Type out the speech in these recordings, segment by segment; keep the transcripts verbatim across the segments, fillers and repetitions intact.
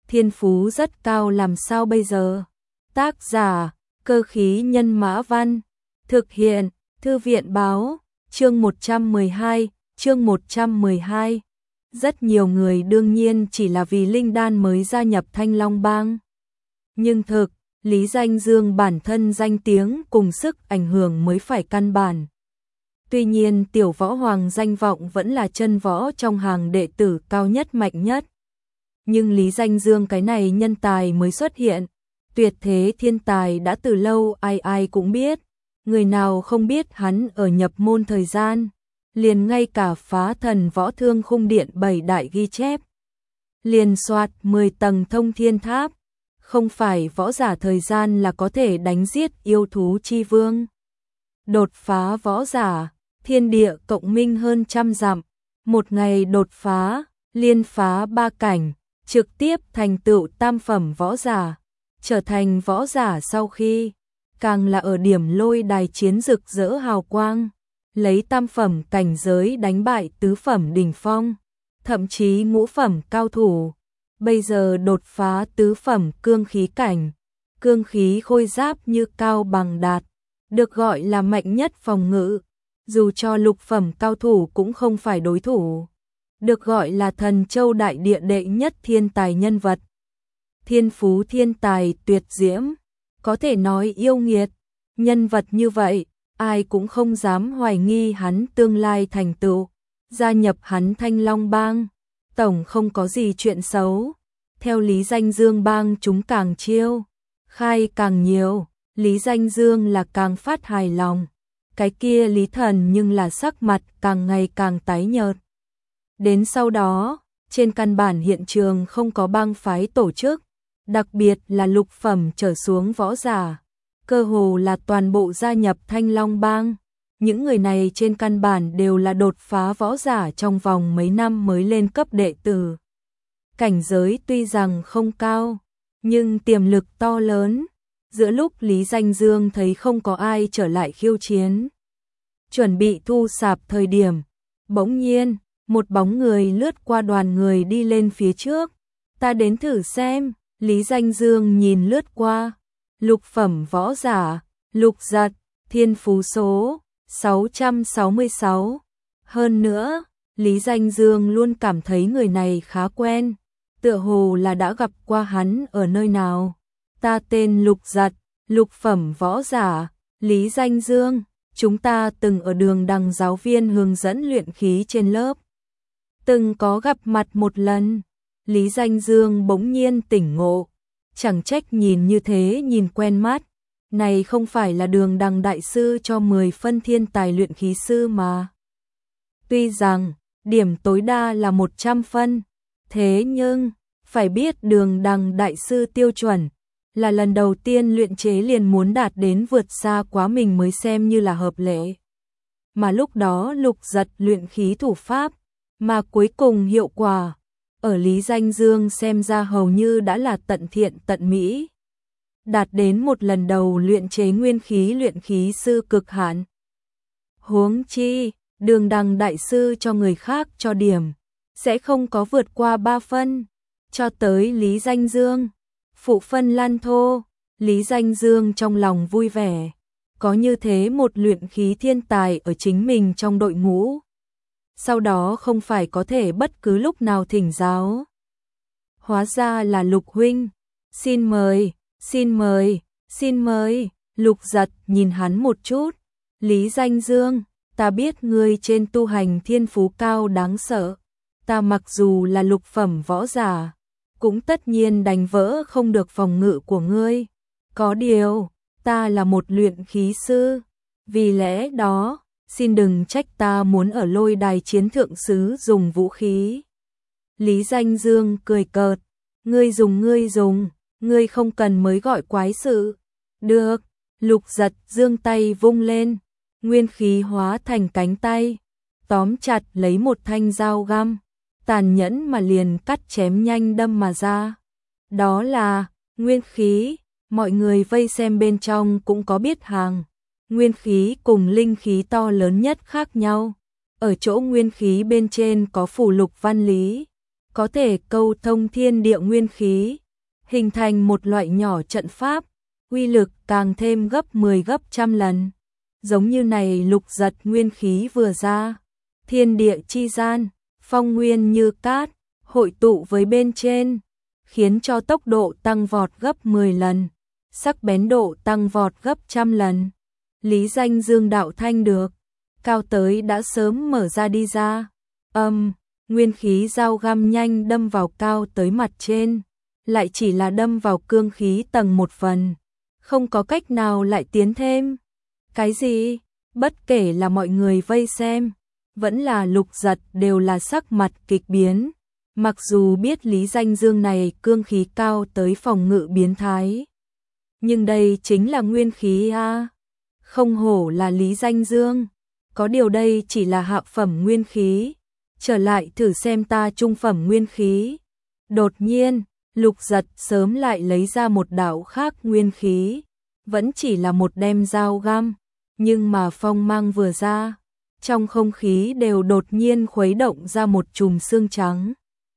thiên phú rất cao làm sao bây giờ? Tác giả, Cơ khí nhân mã văn, thực hiện, Thư viện báo, chương một trăm mười hai, chương một trăm mười hai. Rất nhiều người đương nhiên chỉ là vì linh đan mới gia nhập Thanh Long Bang. Nhưng thực, Lý Danh Dương bản thân danh tiếng cùng sức ảnh hưởng mới phải căn bản. Tuy nhiên tiểu võ hoàng danh vọng vẫn là chân võ trong hàng đệ tử cao nhất mạnh nhất. Nhưng Lý Danh Dương cái này nhân tài mới xuất hiện, tuyệt thế thiên tài đã từ lâu ai ai cũng biết, người nào không biết hắn ở nhập môn thời gian, liền ngay cả phá thần võ thương khung điện bảy đại ghi chép. Liền soạt mười tầng thông thiên tháp, không phải võ giả thời gian là có thể đánh giết yêu thú chi vương. Đột phá võ giả, thiên địa cộng minh hơn trăm dặm, một ngày đột phá, liên phá ba cảnh, trực tiếp thành tựu tam phẩm võ giả, trở thành võ giả sau khi, càng là ở điểm lôi đài chiến rực rỡ hào quang, lấy tam phẩm cảnh giới đánh bại tứ phẩm đỉnh phong, thậm chí ngũ phẩm cao thủ. Bây giờ đột phá tứ phẩm cương khí cảnh, cương khí khôi giáp như cao bằng đạt, được gọi là mạnh nhất phòng ngự, dù cho lục phẩm cao thủ cũng không phải đối thủ, được gọi là thần châu đại địa đệ nhất thiên tài nhân vật. Thiên phú thiên tài tuyệt diễm, có thể nói yêu nghiệt, nhân vật như vậy, ai cũng không dám hoài nghi hắn tương lai thành tựu, gia nhập hắn Thanh Long Bang, tổng không có gì chuyện xấu. Theo Lý Danh Dương bang chúng càng chiêu, khai càng nhiều, Lý Danh Dương là càng phát hài lòng. Cái kia Lý Thần nhưng là sắc mặt càng ngày càng tái nhợt. Đến sau đó, trên căn bản hiện trường không có bang phái tổ chức, đặc biệt là lục phẩm trở xuống võ giả, cơ hồ là toàn bộ gia nhập Thanh Long Bang. Những người này trên căn bản đều là đột phá võ giả trong vòng mấy năm mới lên cấp đệ tử. Cảnh giới tuy rằng không cao, nhưng tiềm lực to lớn. Giữa lúc Lý Danh Dương thấy không có ai trở lại khiêu chiến, chuẩn bị thu sạp thời điểm, bỗng nhiên, một bóng người lướt qua đoàn người đi lên phía trước. Ta đến thử xem. Lý Danh Dương nhìn lướt qua, lục phẩm võ giả, Lục Giật, thiên phú số sáu trăm sáu mươi sáu. Hơn nữa, Lý Danh Dương luôn cảm thấy người này khá quen, tựa hồ là đã gặp qua hắn ở nơi nào. Ta tên Lục Giật, lục phẩm võ giả, Lý Danh Dương, chúng ta từng ở Đường Đằng giáo viên hướng dẫn luyện khí trên lớp, từng có gặp mặt một lần. Lý Danh Dương bỗng nhiên tỉnh ngộ, chẳng trách nhìn như thế nhìn quen mắt, này không phải là Đường Đằng đại sư cho mười phân thiên tài luyện khí sư mà. Tuy rằng, điểm tối đa là một trăm phân, thế nhưng, phải biết Đường Đằng đại sư tiêu chuẩn, là lần đầu tiên luyện chế liền muốn đạt đến vượt xa quá mình mới xem như là hợp lệ. Mà lúc đó Lục Giật luyện khí thủ pháp, mà cuối cùng hiệu quả, ở Lý Danh Dương xem ra hầu như đã là tận thiện tận mỹ. Đạt đến một lần đầu luyện chế nguyên khí luyện khí sư cực hạn. Huống chi, Đường Đằng đại sư cho người khác cho điểm, sẽ không có vượt qua ba phân, cho tới Lý Danh Dương. Phụ phân lan thô, Lý Danh Dương trong lòng vui vẻ, có như thế một luyện khí thiên tài ở chính mình trong đội ngũ. Sau đó không phải có thể bất cứ lúc nào thỉnh giáo. Hóa ra là Lục huynh, xin mời, xin mời, xin mời. Lục Giật nhìn hắn một chút, Lý Danh Dương, ta biết ngươi trên tu hành thiên phú cao đáng sợ, ta mặc dù là lục phẩm võ giả, cũng tất nhiên đánh vỡ không được phòng ngự của ngươi. Có điều, ta là một luyện khí sư, vì lẽ đó, xin đừng trách ta muốn ở lôi đài chiến thượng sứ dùng vũ khí. Lý Danh Dương cười cợt, ngươi dùng ngươi dùng, ngươi không cần mới gọi quái sự. Được, Lục Giật giương tay vung lên, nguyên khí hóa thành cánh tay, tóm chặt lấy một thanh dao găm, tàn nhẫn mà liền cắt chém nhanh đâm mà ra. Đó là nguyên khí, mọi người vây xem bên trong cũng có biết hàng. Nguyên khí cùng linh khí to lớn nhất khác nhau, ở chỗ nguyên khí bên trên có phủ lục văn lý, có thể câu thông thiên địa nguyên khí, hình thành một loại nhỏ trận pháp, uy lực càng thêm gấp mười gấp trăm lần. Giống như này Lục Giật nguyên khí vừa ra, thiên địa chi gian, phong nguyên như cát, hội tụ với bên trên, khiến cho tốc độ tăng vọt gấp mười lần, sắc bén độ tăng vọt gấp trăm lần. Lý Danh Dương đạo thanh được, cao tới đã sớm mở ra đi ra. Âm, nguyên khí dao găm nhanh đâm vào cao tới mặt trên, lại chỉ là đâm vào cương khí tầng một phần, không có cách nào lại tiến thêm. Cái gì? Bất kể là mọi người vây xem, vẫn là Lục Giật đều là sắc mặt kịch biến. Mặc dù biết Lý Danh Dương này cương khí cao tới phòng ngự biến thái, nhưng đây chính là nguyên khí a, không hổ là Lý Danh Dương. Có điều đây chỉ là hạ phẩm nguyên khí, trở lại thử xem ta trung phẩm nguyên khí. Đột nhiên, Lục Giật sớm lại lấy ra một đạo khác nguyên khí, vẫn chỉ là một đem dao găm, nhưng mà phong mang vừa ra, trong không khí đều đột nhiên khuấy động ra một chùm xương trắng.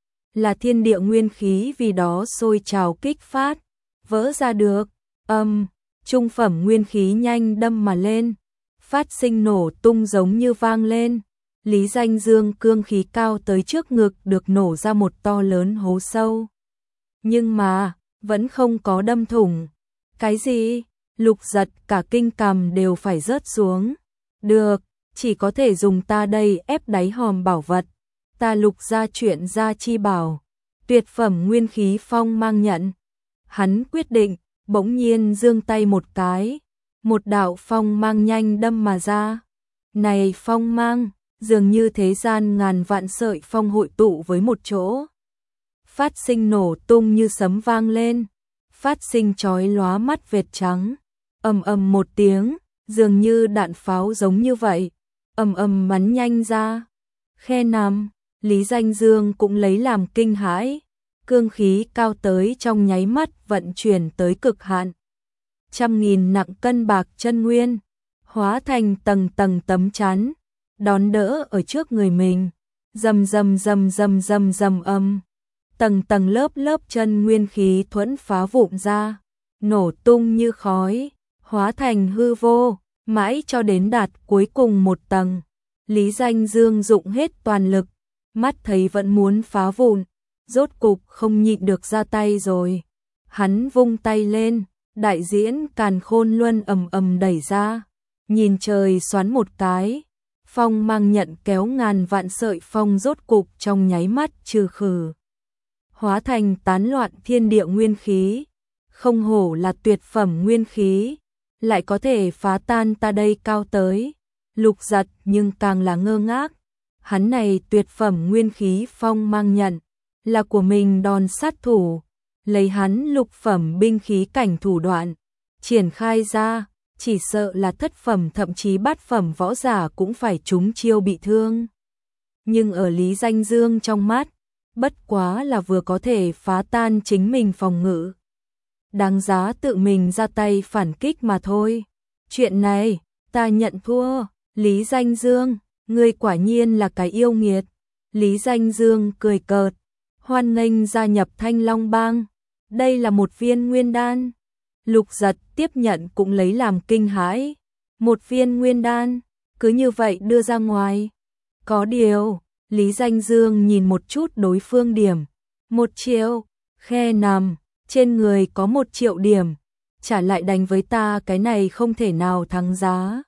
Là thiên địa nguyên khí vì đó sôi trào kích phát, vỡ ra được. Âm, trung phẩm nguyên khí nhanh đâm mà lên, phát sinh nổ tung giống như vang lên. Lý Danh Dương cương khí cao tới trước ngực được nổ ra một to lớn hố sâu. Nhưng mà, vẫn không có đâm thủng. Cái gì? Lục Giật cả kinh cằm đều phải rớt xuống. Được, chỉ có thể dùng ta đây ép đáy hòm bảo vật. Ta Lục ra chuyện ra chi bảo. Tuyệt phẩm nguyên khí phong mang nhận. Hắn quyết định, bỗng nhiên giương tay một cái. Một đạo phong mang nhanh đâm mà ra. Này phong mang, dường như thế gian ngàn vạn sợi phong hội tụ với một chỗ. Phát sinh nổ tung như sấm vang lên. Phát sinh chói lóa mắt vệt trắng. Ầm ầm một tiếng, dường như đạn pháo giống như vậy. Ầm ầm bắn nhanh ra. Khe nằm, Lý Danh Dương cũng lấy làm kinh hãi. Cương khí cao tới trong nháy mắt vận chuyển tới cực hạn. Trăm nghìn nặng cân bạc chân nguyên, hóa thành tầng tầng tấm chắn, đón đỡ ở trước người mình. Rầm rầm rầm rầm rầm rầm âm. Tầng tầng lớp lớp chân nguyên khí thuẫn phá vụn ra, nổ tung như khói, hóa thành hư vô, mãi cho đến đạt cuối cùng một tầng. Lý Danh Dương dụng hết toàn lực, mắt thấy vẫn muốn phá vụn, rốt cục không nhịn được ra tay rồi. Hắn vung tay lên, đại diễn Càn Khôn Luân ầm ầm đẩy ra, nhìn trời xoắn một cái, phong mang nhận kéo ngàn vạn sợi phong rốt cục trong nháy mắt trừ khử, hóa thành tán loạn thiên địa nguyên khí. Không hổ là tuyệt phẩm nguyên khí, lại có thể phá tan ta đây cao tới. Lục Giật nhưng càng là ngơ ngác. Hắn này tuyệt phẩm nguyên khí phong mang nhận, là của mình đòn sát thủ, lấy hắn lục phẩm binh khí cảnh thủ đoạn, triển khai ra, chỉ sợ là thất phẩm thậm chí bát phẩm võ giả cũng phải trúng chiêu bị thương. Nhưng ở Lý Danh Dương trong mắt, bất quá là vừa có thể phá tan chính mình phòng ngự. Đáng giá tự mình ra tay phản kích mà thôi. Chuyện này, ta nhận thua. Lý Danh Dương, ngươi quả nhiên là cái yêu nghiệt. Lý Danh Dương cười cợt, hoan nghênh gia nhập Thanh Long Bang. Đây là một viên nguyên đan. Lục Giật tiếp nhận cũng lấy làm kinh hãi. Một viên nguyên đan, cứ như vậy đưa ra ngoài. Có điều, Lý Danh Dương nhìn một chút đối phương điểm. Một triệu, khe nằm, trên người có một triệu điểm. Trả lại đánh với ta cái này không thể nào thắng giá.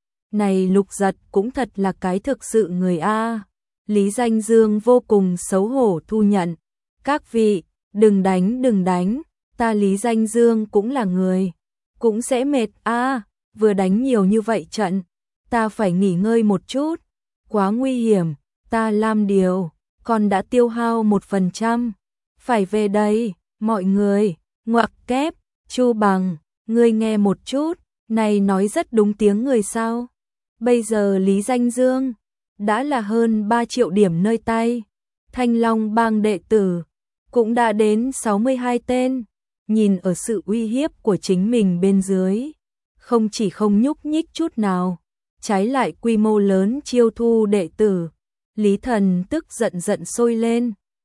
Này Lục Giật cũng thật là cái thực sự người A. Lý Danh Dương vô cùng xấu hổ thu nhận. Các vị, đừng đánh đừng đánh, ta Lý Danh Dương cũng là người, cũng sẽ mệt A, vừa đánh nhiều như vậy trận, ta phải nghỉ ngơi một chút, quá nguy hiểm, ta làm điều, còn đã tiêu hao một phần trăm, phải về đây, mọi người, ngoặc kép, Chu Bằng, ngươi nghe một chút, này nói rất đúng tiếng người sao. Bây giờ Lý Danh Dương đã là hơn ba triệu điểm nơi tay, Thanh Long Bang đệ tử cũng đã đến sáu mươi hai tên, nhìn ở sự uy hiếp của chính mình bên dưới, không chỉ không nhúc nhích chút nào, trái lại quy mô lớn chiêu thu đệ tử. Lý Thần tức giận giận sôi lên,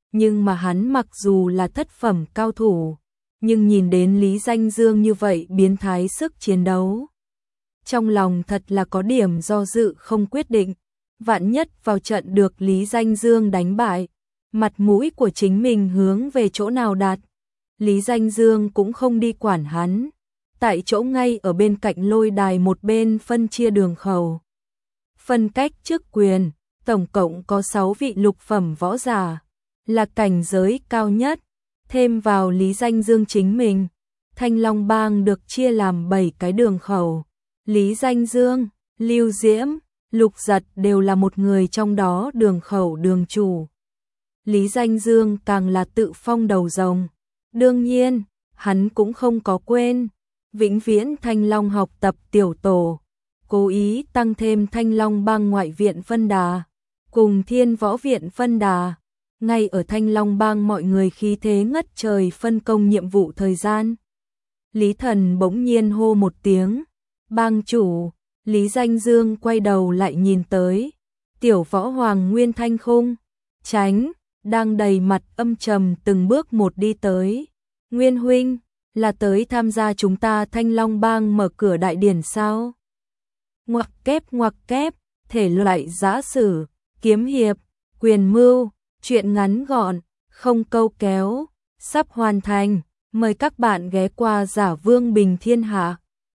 Nhưng mà hắn mặc dù là thất phẩm cao thủ, nhưng nhìn đến Lý Danh Dương như vậy biến thái sức chiến đấu. Trong lòng thật là có điểm do dự không quyết định, vạn nhất vào trận được Lý Danh Dương đánh bại, mặt mũi của chính mình hướng về chỗ nào đặt. Lý Danh Dương cũng không đi quản hắn, tại chỗ ngay ở bên cạnh lôi đài một bên phân chia đường khẩu. Phân cách chức quyền, tổng cộng có sáu vị lục phẩm võ giả, là cảnh giới cao nhất, thêm vào Lý Danh Dương chính mình. Thanh Long Bang được chia làm bảy cái đường khẩu, Lý Danh Dương, Lưu Diễm, Lục Giật đều là một người trong đó đường khẩu đường chủ. Lý Danh Dương càng là tự phong đầu rồng. Đương nhiên, hắn cũng không có quên Vĩnh Viễn Thanh Long học tập tiểu tổ, cố ý tăng thêm Thanh Long Bang ngoại viện phân đà, cùng Thiên Võ viện phân đà. Ngay ở Thanh Long Bang mọi người khí thế ngất trời phân công nhiệm vụ thời gian. Lý Thần bỗng nhiên hô một tiếng, bang chủ. Lý Danh Dương quay đầu lại nhìn tới, tiểu võ hoàng Nguyên Thanh Khung, tránh, đang đầy mặt âm trầm từng bước một đi tới. Nguyên huynh, là tới tham gia chúng ta Thanh Long Bang mở cửa đại điển sao? Ngoặc kép ngoặc kép, thể loại giã sử, kiếm hiệp, quyền mưu, truyện ngắn gọn, không câu kéo, sắp hoàn thành. Mời các bạn ghé qua Giả Vương Bình Thiên Hạ.